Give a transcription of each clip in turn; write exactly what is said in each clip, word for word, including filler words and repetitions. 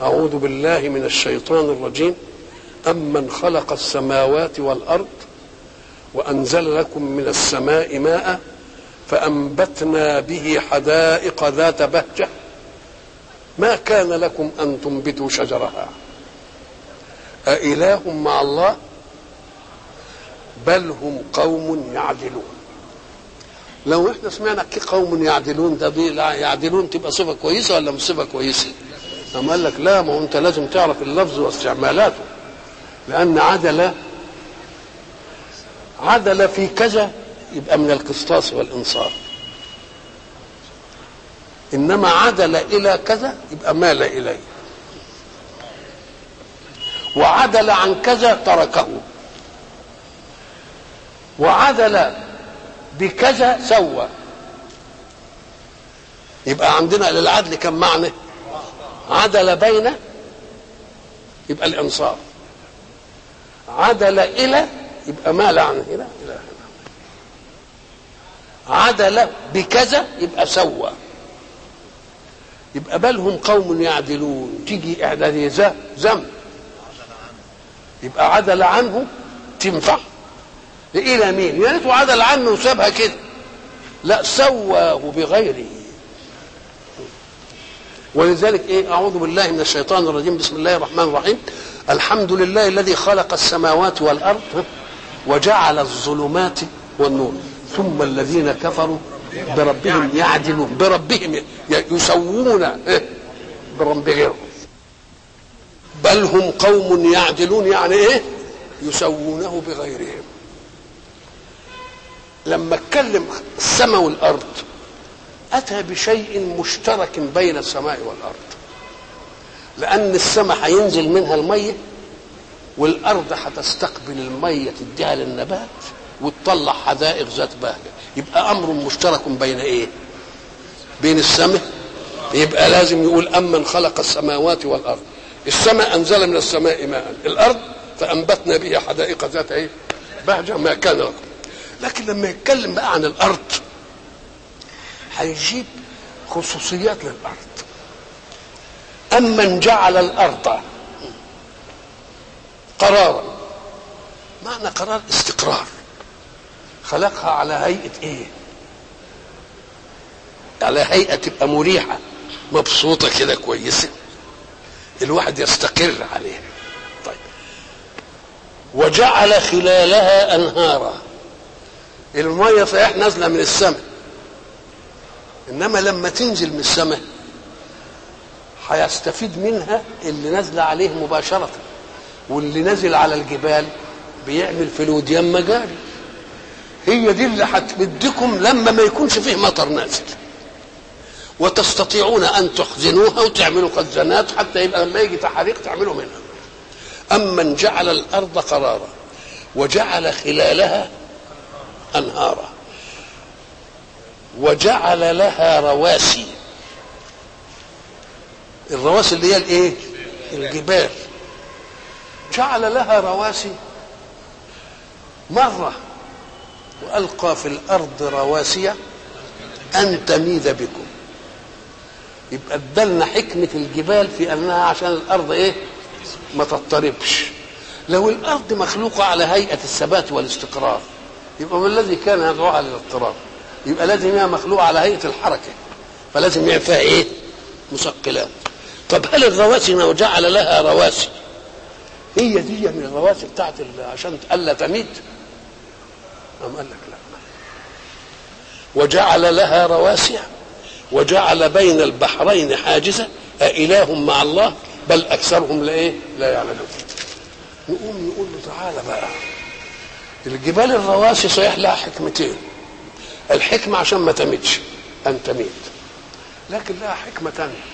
أعوذ بالله من الشيطان الرجيم. أمن خلق السماوات والأرض وأنزل لكم من السماء ماء فأنبتنا به حدائق ذات بهجة ما كان لكم أن تنبتوا شجرها أإله مع الله بل هم قوم يعدلون. لو احنا سمعنا قوم يعدلون ده دي يعدلون تبقى صفة كويسة ولا مش صفة كويسة؟ أما قال لك لا، ما هو أنت لازم تعرف اللفظ واستعمالاته، لأن عدل عدل في كذا يبقى من القسطاس والإنصاف، إنما عدل إلى كذا يبقى مال إليه، وعدل عن كذا تركه، وعدل بكذا سوى. يبقى عندنا للعدل كم معنى؟ عدل بين يبقى الإنصاف، عدل إلى يبقى مال عن هنا إلى هنا، عدل بكذا يبقى سوى. يبقى بل هم قوم يعدلون، تيجي إعدادية ذم يبقى عدل عنه تنفع إلى مين؟ يا ريته عدل عنه وسابها كده، لا سواه بغيره. ولذلك ايه؟ اعوذ بالله من الشيطان الرجيم، بسم الله الرحمن الرحيم. الحمد لله الذي خلق السماوات والارض وجعل الظلمات والنور ثم الذين كفروا بربهم يعدلون. بربهم يسوون برب غيرهم. بل هم قوم يعدلون، يعني ايه؟ يسوونه بغيرهم. لما اتكلم السماء والارض اتى بشيء مشترك بين السماء والارض، لان السماء هينزل منها الميه والارض هتستقبل الميه تديها للنبات وتطلع حدائق ذات بهجه. يبقى امر مشترك بين ايه؟ بين السماء. يبقى لازم يقول امن خلق السماوات والارض. السماء انزل من السماء ماء، الارض فانبتنا به حدائق ذات ايه؟ بهجه ما كان لكم. لكن لما يتكلم بقى عن الارض هيجيب خصوصيات للارض. امن جعل الارض قرارا، معنى قرار استقرار، خلقها على هيئه ايه؟ على هيئه تبقى مريحه مبسوطه كده كويسه الواحد يستقر عليها. طيب، وجعل خلالها انهارا. الميه صحيح نازله من السماء، انما لما تنزل من السماء هيستفيد منها اللي نازله عليه مباشره، واللي نازل على الجبال بيعمل في الوديان مجاري. هي دي اللي هتمدكم لما ما يكونش فيه مطر نازل، وتستطيعون ان تخزنوها وتعملوا خزانات حتى يبقى لما يجي تحريق تعملوا منها. امن جعل الارض قرارا وجعل خلالها انهارا وجعل لها رواسي. الرواسي اللي هي الايه؟ الجبال. جعل لها رواسي مره والقى في الارض رواسي ان تميد بكم. يبقى ادلنا حكمه الجبال في انها عشان الارض ايه؟ ما تضطربش. لو الارض مخلوقه على هيئه الثبات والاستقرار يبقى ما الذي كان يدعوها للاضطراب؟ يبقى لازم هي مخلوقه على هيئه الحركه، فلازم يعمل فيها ايه؟ مثقلات. طب هل الرواسي وجعل لها رواسي هي دي من الرواسي بتاعت عشان الا تميد؟ أم قال لك لا. وجعل لها رواسي وجعل بين البحرين حاجزا أإله مع الله بل أكثرهم لا إيه؟ لا يعلمون. نقوم نقول له تعالى بقى، الجبال الرواسي صحيح لها حكمتين. الحكمة عشان ما تميدش أن تميد، لكن لها حكمة تانية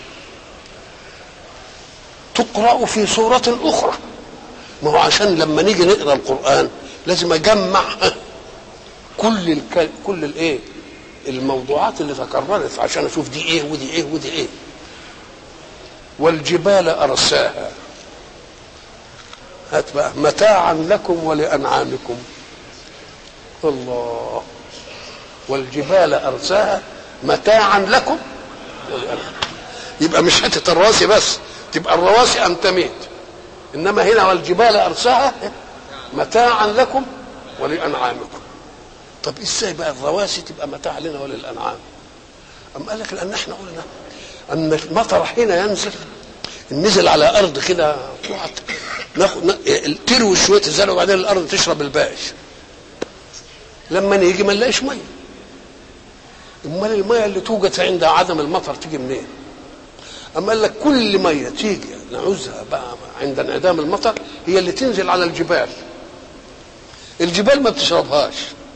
تقرأ في سورة أخرى. ما هو عشان لما نيجي نقرأ القرآن لازم أجمع كل الك... كل الإيه؟ الموضوعات اللي تكررت عشان أشوف دي إيه ودي إيه ودي إيه. والجبال أرساها، هات بقى متاعا لكم ولأنعامكم. الله. والجبال أرساها متاعا لكم ولأنعامكم. يبقى مش حتة الراسي بس، تبقى الرواسي ان تميد. انما هنا والجبال ارساها متاعا لكم ولانعامكم. طب ازاي بقى الرواسي تبقى متاع لنا وللانعام؟ أم قال لك لان احنا قلنا ان المطر حين ينزل نزل على ارض كده ناخد تروي شويه الزرع وبعدين الارض تشرب الباقي. لما نيجي ما نلاقيش ميه. امال الميه اللي توجد عند عدم المطر تيجي منين؟ اما قال لك كل ميه تيجي نعوزها بقى عند انعدام المطر هي اللي تنزل على الجبال. الجبال ما بتشربهاش،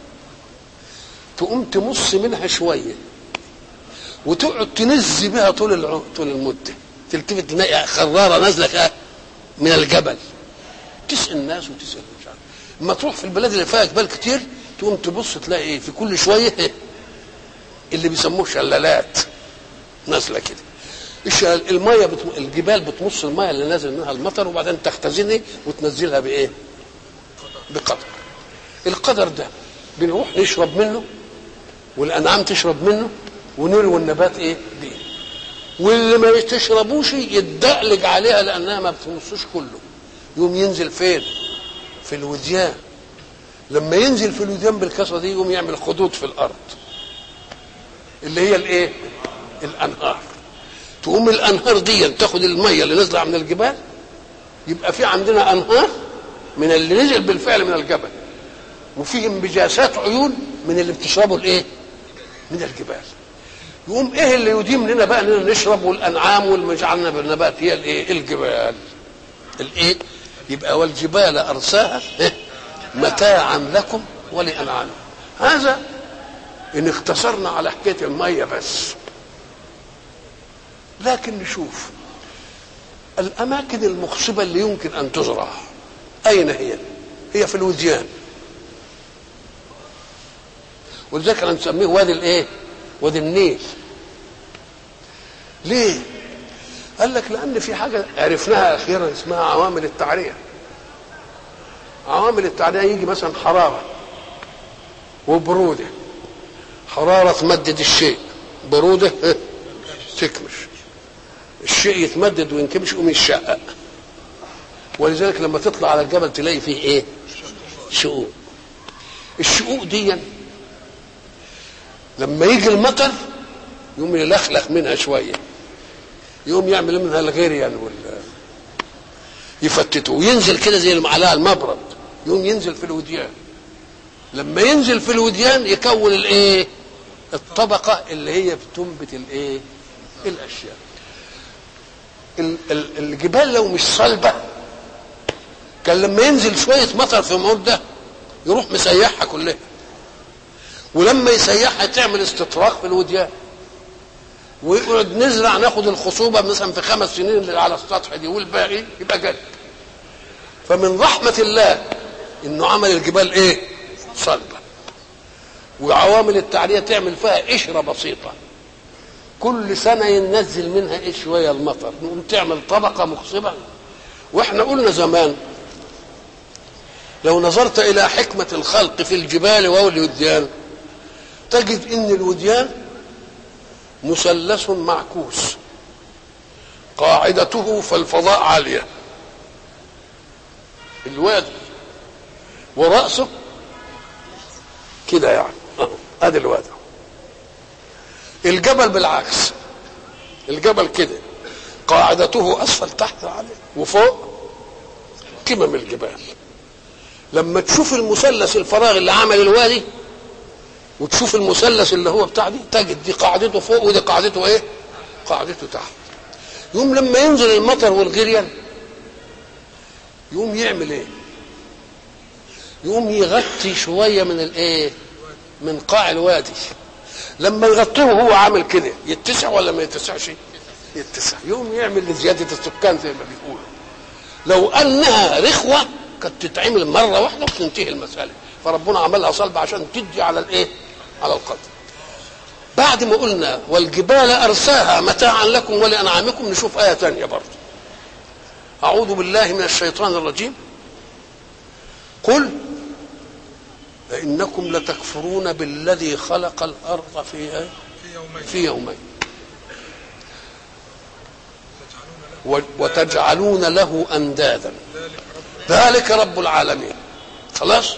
تقوم تمص منها شويه وتقعد تنزي بها طول الع... طول المده. تلتفت تلاقي خراره نازله من الجبل تسال الناس وتسال مش عارف. اما تروح في البلاد اللي فيها جبال كتير تقوم تبص تلاقي ايه في كل شويه اللي بيسموه شلالات نازله كده. الميه بتم... الجبال بتمص الميه اللي نازل منها المطر وبعدين تختزنها وتنزلها بايه؟ بقدر. القدر ده بنروح نشرب منه والانعام تشرب منه ونروي النبات ايه؟ بيه. واللي ما تشربوش يتدقلج عليها لانها ما بتمصوش كله. يوم ينزل فين؟ في الوديان. لما ينزل في الوديان بالكثره دي يقوم يعمل خدود في الارض اللي هي الايه؟ الانهار. تقوم الانهار دي تاخد الميه اللي نازله من الجبال يبقى في عندنا انهار من اللي نزل بالفعل من الجبل وفيه انبجاسات عيون من اللي بتشربه الايه؟ من الجبال. يقوم ايه اللي يديم لنا بقى اننا نشرب والانعام والمجعلنا بالنبات هي الايه؟ الجبال. الايه؟ يبقى والجبال ارساها متاعا لكم ولانعامكم. هذا ان اختصرنا على حكايه الميه بس. لكن نشوف الاماكن المخصبه اللي يمكن ان تزرع اين هي؟ هي في الوديان. ولذلك نسميه وادي الايه؟ وادي النيل. ليه؟ قال لك لان في حاجه عرفناها اخيرا اسمها عوامل التعريه. عوامل التعريه يجي مثلا حراره وبروده. حراره تمدد الشيء، بروده تكمش. الشيء يتمدد وينكمش يقوم يتشقق. ولذلك لما تطلع على الجبل تلاقي فيه ايه؟ شقوق. الشقوق دي لما يجي المطر يقوم يلخلخ منها شويه، يقوم يعمل منها الغيريان وال يفتته وينزل كده زي المعلقه المبرد، يقوم ينزل في الوديان. لما ينزل في الوديان يكون الايه؟ الطبقه اللي هي بتنبت الايه؟ الاشياء. الجبال لو مش صلبه كان لما ينزل شويه مطر في مده يروح مسيحها كلها، ولما يسيحها تعمل استطراق في الوديان ويقعد نزرع ناخد الخصوبه مثلا في خمس سنين اللي على السطح دي والباقي يبقى جد. فمن رحمه الله انه عمل الجبال ايه؟ صلبه. وعوامل التعريه تعمل فيها قشره بسيطه كل سنه ينزل منها ايه؟ شويه المطر نقوم تعمل طبقه مخصبه. واحنا قلنا زمان لو نظرت الى حكمه الخلق في الجبال والوديان تجد ان الوديان مثلث معكوس قاعدته في الفضاء عاليه، الوادي ورأسه كده يعني ادي الوادي. الجبل بالعكس، الجبل كده قاعدته اسفل تحت عاليه وفوق كمم الجبال. لما تشوف المثلث الفراغ اللي عمل الوادي وتشوف المثلث اللي هو بتاع دي تجد دي قاعدته فوق ودي قاعدته ايه؟ قاعدته تحت. يوم لما ينزل المطر والغريان يقوم يعمل ايه؟ يقوم يغطي شويه من الايه؟ من قاع الوادي. لما يغطيه هو عامل كده يتسع ولا ما يتسعش؟ يتسع. يقوم يعمل لزياده السكان زي ما بيقولوا. لو انها رخوه كانت تتعمل مره واحده وتنتهي المساله، فربنا عملها صلبه عشان تدي على الايه؟ على القدر. بعد ما قلنا والجبال ارساها متاعا لكم ولانعامكم نشوف ايه ثانيه برضه. اعوذ بالله من الشيطان الرجيم. قل فإنكم لتكفرون بالذي خلق الأرض في في يومين وتجعلون له اندادا ذلك رب العالمين. خلاص.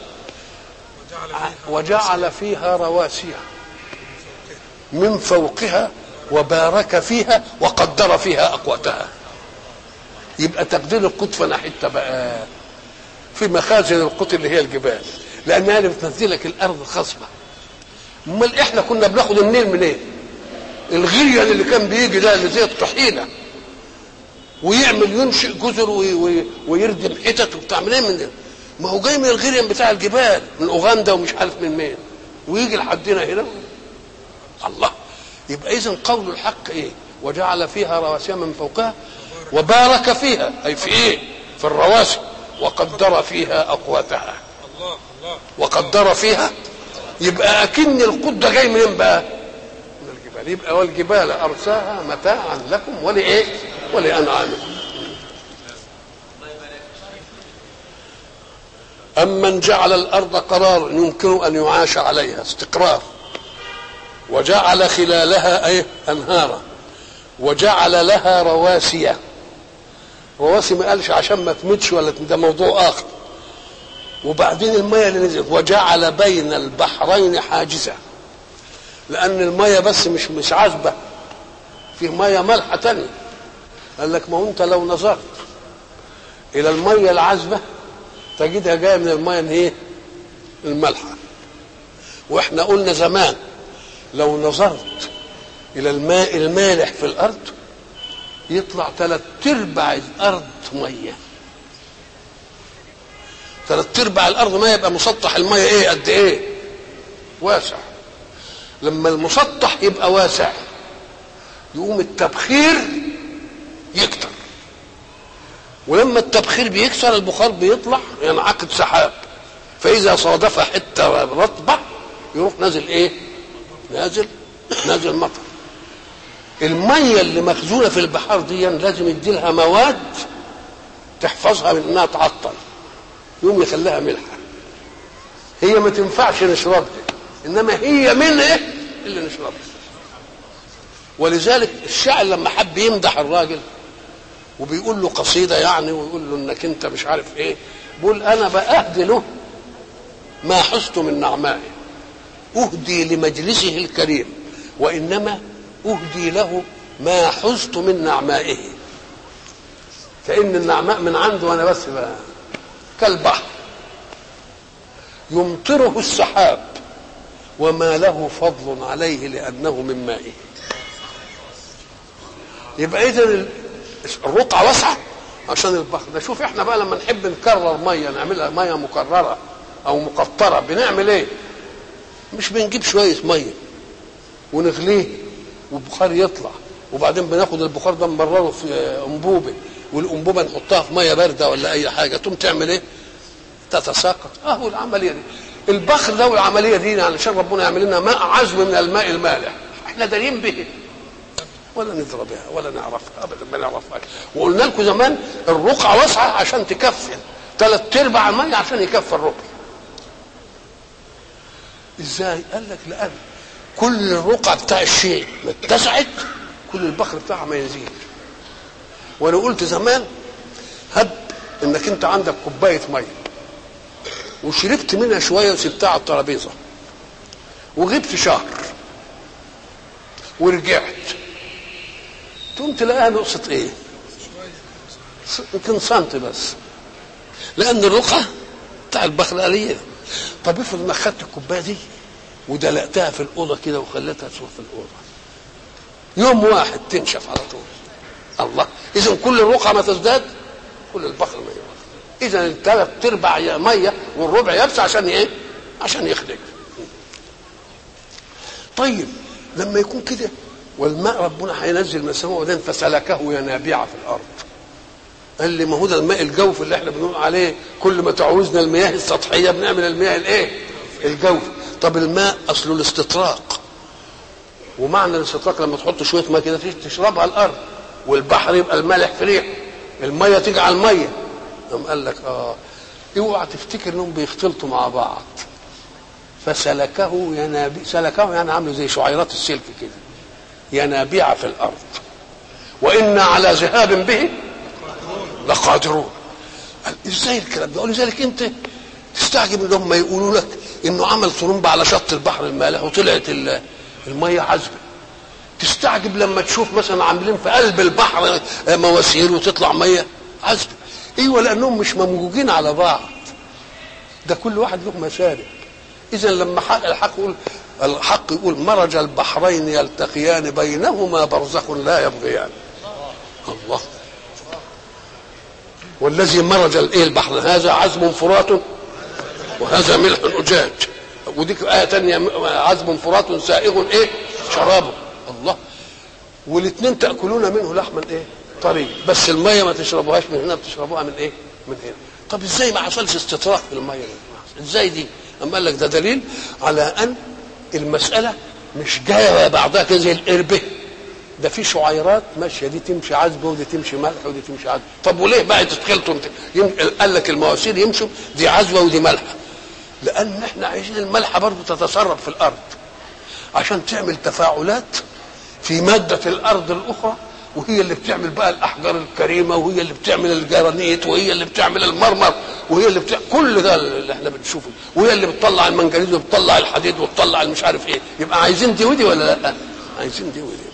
وجعل فيها رواسي من فوقها وبارك فيها وقدر فيها اقواتها. يبقى تقدير القوت فانا حته بقى في مخازن القوت اللي هي الجبال، لانها اللي بتنزلك الارض الخصبه. امال احنا كنا بناخد النيل منين؟ إيه؟ الغليان اللي كان بيجي ده اللي زي الطحينه ويعمل ينشئ جزر ويردم حتت وبتاع منين من ده؟ ما هو جاي من الغليان بتاع الجبال من اوغندا ومش عارف من مين ويجي لحدنا هنا. الله. يبقى اذا قول الحق ايه؟ وجعل فيها رواسي من فوقها وبارك فيها، اي في ايه؟ في الرواسي. وقدر فيها اقواتها. وقدر فيها، يبقى اكن القوت ده جاي منين بقى؟ من الجبال. يبقى والجبال ارساها متاعا لكم ولايه؟ ولانعامكم. امن جعل الارض قرارا يمكن ان يعاش عليها استقرار، وجعل خلالها ايه؟ انهارا، وجعل لها رواسي. رواسي ما قالش عشان ما تمتش ولا ده موضوع اخر. وبعدين الميه اللي نزلت وجعل بين البحرين حاجزا، لان الميه بس مش مش عذبه، في ميه مالحه تانية. قال لك ما هو انت لو نظرت الى الميه العذبه تجدها جايه من الميه الايه؟ المالحه. واحنا قلنا زمان لو نظرت الى الماء المالح في الارض يطلع ثلاث ارباع الارض ميه. ثلاث ارباع الارض ميه، يبقى مسطح الميه ايه؟ قد ايه؟ واسع. لما المسطح يبقى واسع يقوم التبخير يكتر، ولما التبخير بيكسر البخار بيطلع ينعقد سحاب، فاذا صادف حته رطبه يروح نازل ايه؟ نازل نازل مطر. الميه اللي مخزونه في البحار دي لازم يدي لها مواد تحفظها من انها تعطل، يقوم يخليها ملحه. هي ما تنفعش نشربها، انما هي من ايه اللي نشربها. ولذلك الشاعر لما حب يمدح الراجل وبيقول له قصيده يعني، ويقول له انك انت مش عارف ايه، بيقول انا باهدي له ما حزت من نعمائه، اهدي لمجلسه الكريم، وانما اهدي له ما حزت من نعمائه. كأن النعماء من عنده وانا بس بقى كالبحر يمطره السحاب وما له فضل عليه لانه من مائه. يبقى اذا الرقعه واسعه عشان البحر ده. شوف احنا بقى لما نحب نكرر ميه نعملها ميه مكرره او مقطره بنعمل ايه؟ مش بنجيب شويه ميه ونغليه والبخار يطلع، وبعدين بناخد البخار ده نمرره في انبوبه، والانبوبه نحطها في ميه بارده ولا اي حاجه تقوم تعمل ايه؟ تتساقط. اهو العمليه دي البخر ده والعمليه دي علشان ربنا يعمل لنا ماء عذب من الماء المالح. احنا دارين به ولا ندرى بها ولا نعرفها ابدا، ما نعرفها. وقلنا لكم زمان الرقعه واسعه عشان تكفي ثلاث ارباع الميه عشان يكفي الربع. ازاي؟ قال لك لان كل الرقعه بتاع الشيء ما اتسعت كل البخر بتاعها ما يزيد. وانا قلت زمان هب انك انت عندك كوبايه ميه وشربت منها شويه وسبتها على الترابيزه وغبت شهر ورجعت تقوم تلاقيها نقصت ايه؟ يمكن سنتي بس، لان الرقعه بتاع البخر قليله. طب افرض انك خدت الكوبايه دي ودلقتها في الاوضه كده وخليتها تشوف في الاوضه يوم واحد تنشف على طول. الله. اذا كل الرقعه ما تزداد كل البخر ما يزداد. اذا الثلاث ارباع ميه والربع يبس عشان ايه؟ عشان يخرج. طيب لما يكون كده والماء ربنا هينزل من السماء وبعدين فسلكه ينابيع في الارض، قال لي ما هو ده الماء الجوف اللي احنا بنقول عليه كل ما تعوزنا المياه السطحيه بنعمل المياه الايه؟ الجوف. طب الماء اصله الاستطراق، ومعنى الاستطراق لما تحط شويه ماء كده تشربها الارض، والبحر يبقى المالح في ريح، الميه تيجي على الميه. قام قال لك اه اوعى تفتكر انهم بيختلطوا مع بعض. فسلكه ينابيع، سلكه يعني عامله زي شعيرات السلك كده، ينابيع في الارض. وإنا على ذهاب به لقادرون. قال ازاي الكلام ده؟ ولذلك انت تستعجب ان هم يقولوا لك انه عمل طرمبه على شط البحر المالح وطلعت الميه عذبه. تستعجب لما تشوف مثلا عاملين في قلب البحر مواسير وتطلع ميه عذبه. ايوه لانهم مش ممجوجين على بعض، ده كل واحد له مسالك. اذا لما حق الحق يقول الحق يقول مرج البحرين يلتقيان بينهما برزخ لا يبغيان. الله. والذي مرج الايه البحر هذا عذب فرات وهذا ملح اجاج، وديك ايه ثانيه عذب فرات سائغ ايه شرابه. الله. والاثنين تاكلون منه لحما ايه طري، بس الميه ما تشربوهاش من هنا، بتشربوها من ايه من هنا. طب ازاي ما حصلش استطراق في الميه دي؟ ازاي دي؟ اما قال لك ده دليل على ان المساله مش جايه بعضها كده زي القربه، ده في شعيرات ماشيه، دي تمشي عذبه ودي تمشي ملح ودي تمشي عذبه. طب وليه بقى تتخلطوا؟ يم... قال لك المواسير يمشوا دي عذبه ودي ملحه، لان احنا عايزين الملحه برضه تتسرب في الارض عشان تعمل تفاعلات في ماده الارض الاخرى، وهي اللي بتعمل بقى الاحجار الكريمه، وهي اللي بتعمل الجرانيت، وهي اللي بتعمل المرمر، وهي اللي بتعمل كل ده اللي احنا بنشوفه، وهي اللي بتطلع المنجنيز وبتطلع الحديد وبتطلع المش عارف ايه. يبقى عايزين دي ودي ولا لا؟ عايزين دي ودي.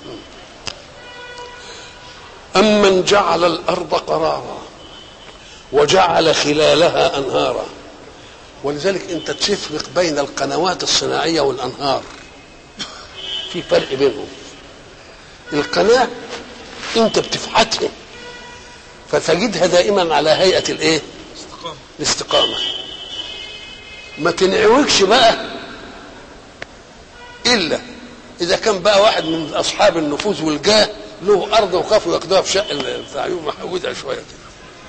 أمن جعل الأرض قرارا وجعل خلالها أنهارا. ولذلك أنت تفرق بين القنوات الصناعية والأنهار، في فرق بينهم. القناة أنت بتفحتها فتجدها دائما على هيئة الإيه؟ الاستقامة. ما تنعوجش بقى إلا إذا كان بقى واحد من أصحاب النفوذ والجاه له أرض وخافوا ياخدوها في شق بتاع يوم محودها شوية كده.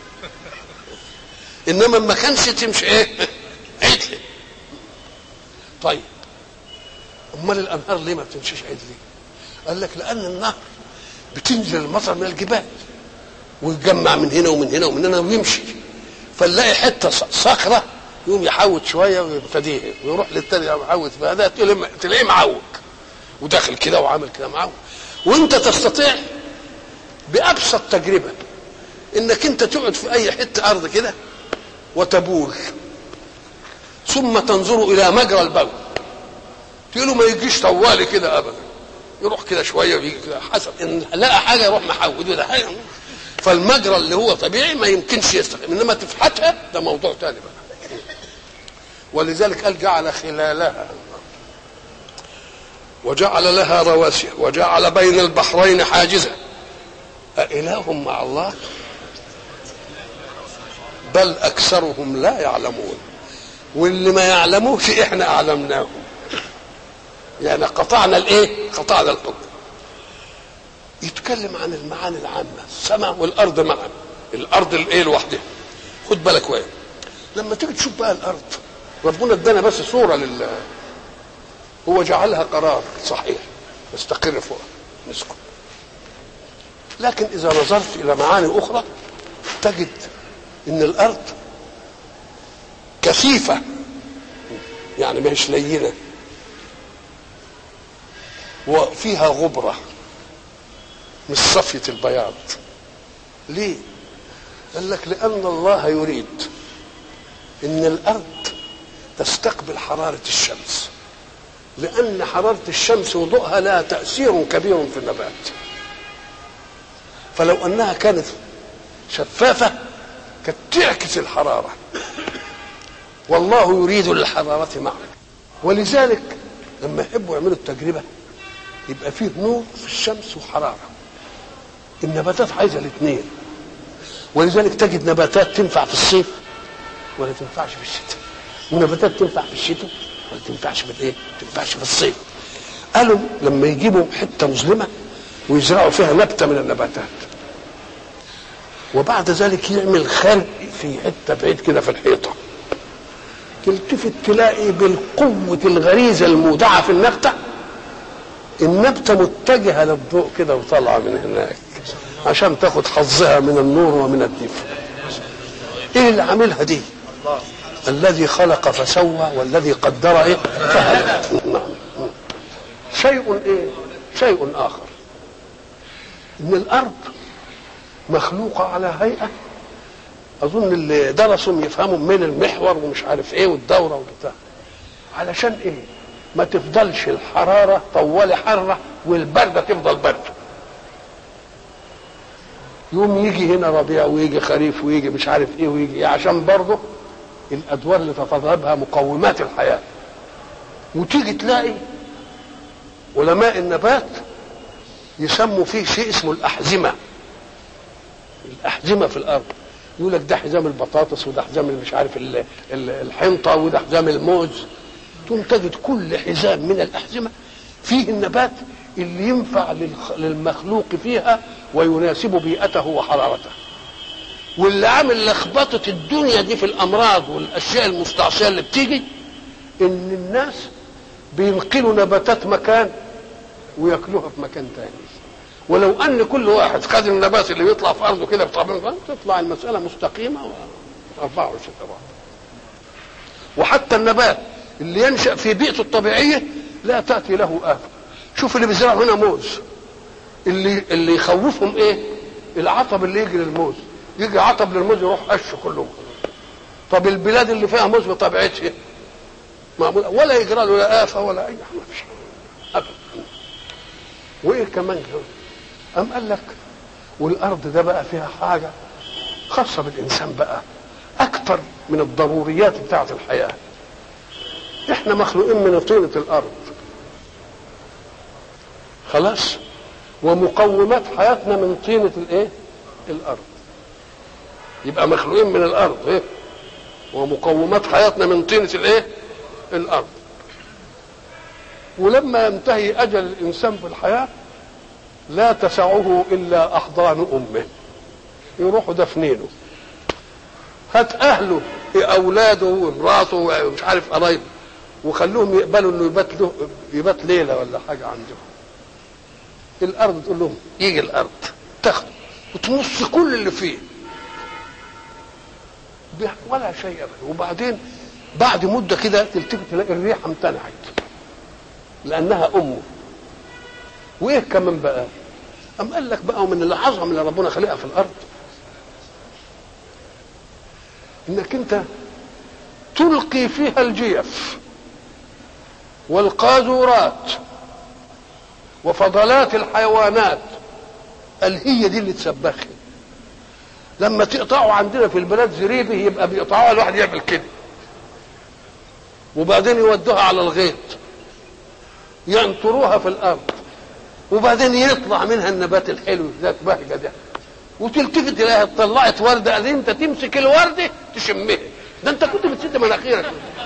إنما ما كانش تمشي إيه؟ عدل. طيب أمال الأنهار ليه ما بتمشيش عدل؟ قال لك لأن النهر بتنزل المطر من الجبال ويتجمع من هنا ومن هنا ومن هنا ويمشي، فنلاقي حتة صخرة يقوم يحوت شوية ويبتديه ويروح للتاني يحوت، فهذا تلاقيه معوج وداخل كده وعامل كده معوج. وانت تستطيع بأبسط تجربة انك انت تقعد في اي حتة ارض كده وتبول، ثم تنظر الى مجرى البول، تقول له ما يجيش طوالي كده ابدا، يروح كده شويه ويجي كده، حسب ان لقى حاجه يروح محود وده حاجه. فالمجرى اللي هو طبيعي ما يمكنش يستقيم، انما تفحتها ده موضوع ثاني بقى. ولذلك قال جعل خلالها وجعل لها رواسي وجعل بين البحرين حاجزا أإله مع الله بل أكثرهم لا يعلمون. واللي ما يعلموش احنا أعلمناهم، يعني قطعنا الايه؟ قطعنا الحكم. يتكلم عن المعاني العامة، السماء والأرض معا، الأرض الايه لوحدها. خد بالك وين لما تيجي تشوف بقى الأرض، ربنا ادانا بس صورة لل هو جعلها قرار صحيح نستقر فوق نسكن، لكن إذا نظرت إلى معاني أخرى تجد إن الأرض كثيفة، يعني مش لينة، وفيها غبرة مش صفية البياض. ليه؟ قال لك لأن الله يريد إن الأرض تستقبل حرارة الشمس، لأن حرارة الشمس وضوءها لها تأثير كبير في النبات، فلو أنها كانت شفافة كانت تعكس الحرارة، والله يريد للحرارة معه. ولذلك لما يحبوا يعملوا التجربة يبقى فيه نور في الشمس وحرارة، النباتات عايزة الاثنين. ولذلك تجد نباتات تنفع في الصيف ولا تنفعش في الشتاء، ونباتات تنفع في الشتاء ولا تنفعش في الايه؟ تنفعش في الصيف. قالوا لما يجيبوا حته مظلمه ويزرعوا فيها نبته من النباتات، وبعد ذلك يعمل خرق في حته بعيد كده في الحيطه، تلتفت تلاقي بالقوه الغريزه المودعه في النبته النبته متجهه للضوء كده وطالعه من هناك عشان تاخد حظها من النور ومن الدفء. ايه اللي عاملها دي؟ الذي خلق فسوى والذي قدر ايه فهدى. نعم. شيء ايه؟ شيء اخر ان الارض مخلوقه على هيئه، اظن اللي درسوا يفهموا من المحور ومش عارف ايه والدوره وبتاع، علشان ايه؟ ما تفضلش الحراره طوال حره والبرده تفضل برده. يوم يجي هنا ربيع ويجي خريف ويجي مش عارف ايه ويجي ايه، عشان برضه الادوار اللي تتطلبها مقومات الحياه. وتيجي تلاقي علماء النبات يسموا فيه شيء اسمه الاحزمه. الاحزمه في الارض يقول لك ده حزام البطاطس وده حزام مش عارف الحنطه وده حزام الموز. تقوم تجد كل حزام من الاحزمه فيه النبات اللي ينفع للمخلوق فيها ويناسب بيئته وحرارته. واللي عامل لخبطه الدنيا دي في الامراض والاشياء المستعصيه اللي بتيجي ان الناس بينقلوا نباتات مكان وياكلوها في مكان تاني. ولو ان كل واحد خد النبات اللي بيطلع في ارضه كده بطبيعه تطلع المساله مستقيمه أربعة وعشرين طبعا. وحتى النبات اللي ينشا في بيئته الطبيعيه لا تاتي له آفة. شوف اللي بيزرعوا هنا موز، اللي اللي يخوفهم ايه؟ العطب اللي يجي للموز، يجي عطب للموز يروح قش كله. طب البلاد اللي فيها موز بطبيعتها معموله ولا يجرى له لا آفة ولا اي حاجه، مفيش ابدا. وايه كمان كمان؟ أم قال لك والارض ده بقى فيها حاجه خاصه بالانسان بقى اكثر من الضروريات بتاعه الحياه. احنا مخلوقين من طينه الارض خلاص، ومقومات حياتنا من طينه الايه؟ الارض. يبقى مخلوقين من الارض ايه؟ ومقومات حياتنا من طينه الايه؟ الارض. ولما ينتهي اجل الانسان في الحياه لا تسعه الا احضان امه، يروحوا دفنينه. هات اهله اولاده ومراته ومش عارف قرايبه وخلوهم يقبلوا انه يبات له يبات ليله ولا حاجه عندهم. الارض تقول لهم يجي الارض تاخده وتمص كل اللي فيه ولا شيء ابدا. وبعدين بعد مده كده تلتفت تلاقي الريحه امتنعت لانها امه. وايه كمان بقى؟ أم قال لك بقى من العظم اللي ربنا خلقها في الارض انك انت تلقي فيها الجيف والقاذورات وفضلات الحيوانات الهية دي اللي تسبخها. لما تقطعوا عندنا في البلاد زريبه يبقى بيقطعوها الواحد يعمل كده وبعدين يودوها على الغيط ينطروها في الارض وبعدين يطلع منها النبات الحلو ذات بهجه ده وتلتفت تلاقيها طلعت ورده. قال انت تمسك الورده تشمها، ده انت كنت بتسد مناخيرك.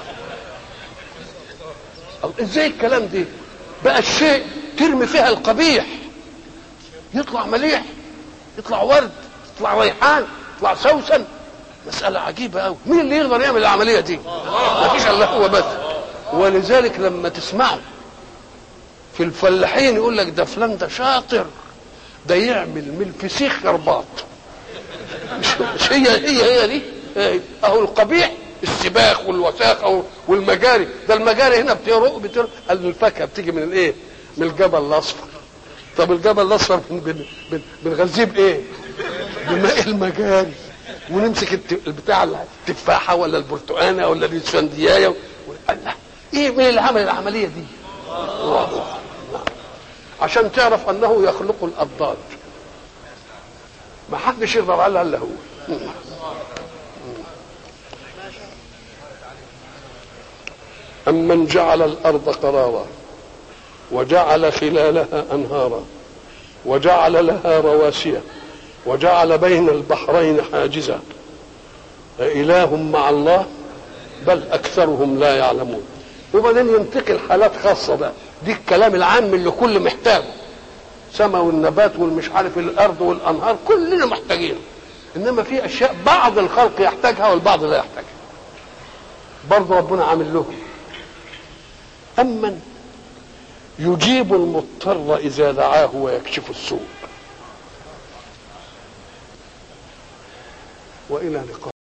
ازاي الكلام ده بقى؟ الشيء ترمي فيها القبيح يطلع مليح، يطلع ورد، يطلع ريحان، يطلع سوسن. مساله عجيبه قوي. مين اللي يقدر يعمل العمليه دي؟ ما فيش الا هو بس. ولذلك لما تسمعوا في الفلاحين يقول لك ده فلان ده شاطر، ده يعمل من الفسيخ شربات. مش, مش هي هي هي دي اهو القبيح السباخ والوساخه والمجاري. ده المجاري هنا بتروق بتروق الفاكهه بتيجي من الايه؟ من الجبل الاصفر. طب الجبل الاصفر بنغذيه بايه؟ بماء المجاري. ونمسك البتاع التفاحه ولا البرتقانه ولا الاسفنديايه الله ايه مين اللي عمل العمليه دي؟ الله. عشان تعرف انه يخلق الاضداد ما حدش يقدر عليها الا هو. أمن جعل الأرض قرارا وجعل خلالها أنهارا وجعل لها رواسي وجعل بين البحرين حاجزا أإله مع الله بل أكثرهم لا يعلمون. وبعدين ينتقل حالات خاصة بقى، دي الكلام العام اللي كل محتاجه، سماء والنبات والمش عارف الأرض والأنهار كلنا محتاجينه. إنما في أشياء بعض الخلق يحتاجها والبعض لا يحتاجها، برضه ربنا عامل لهم. أمن يجيب المضطر إذا دعاه ويكشف السوء. وإلى لقاء.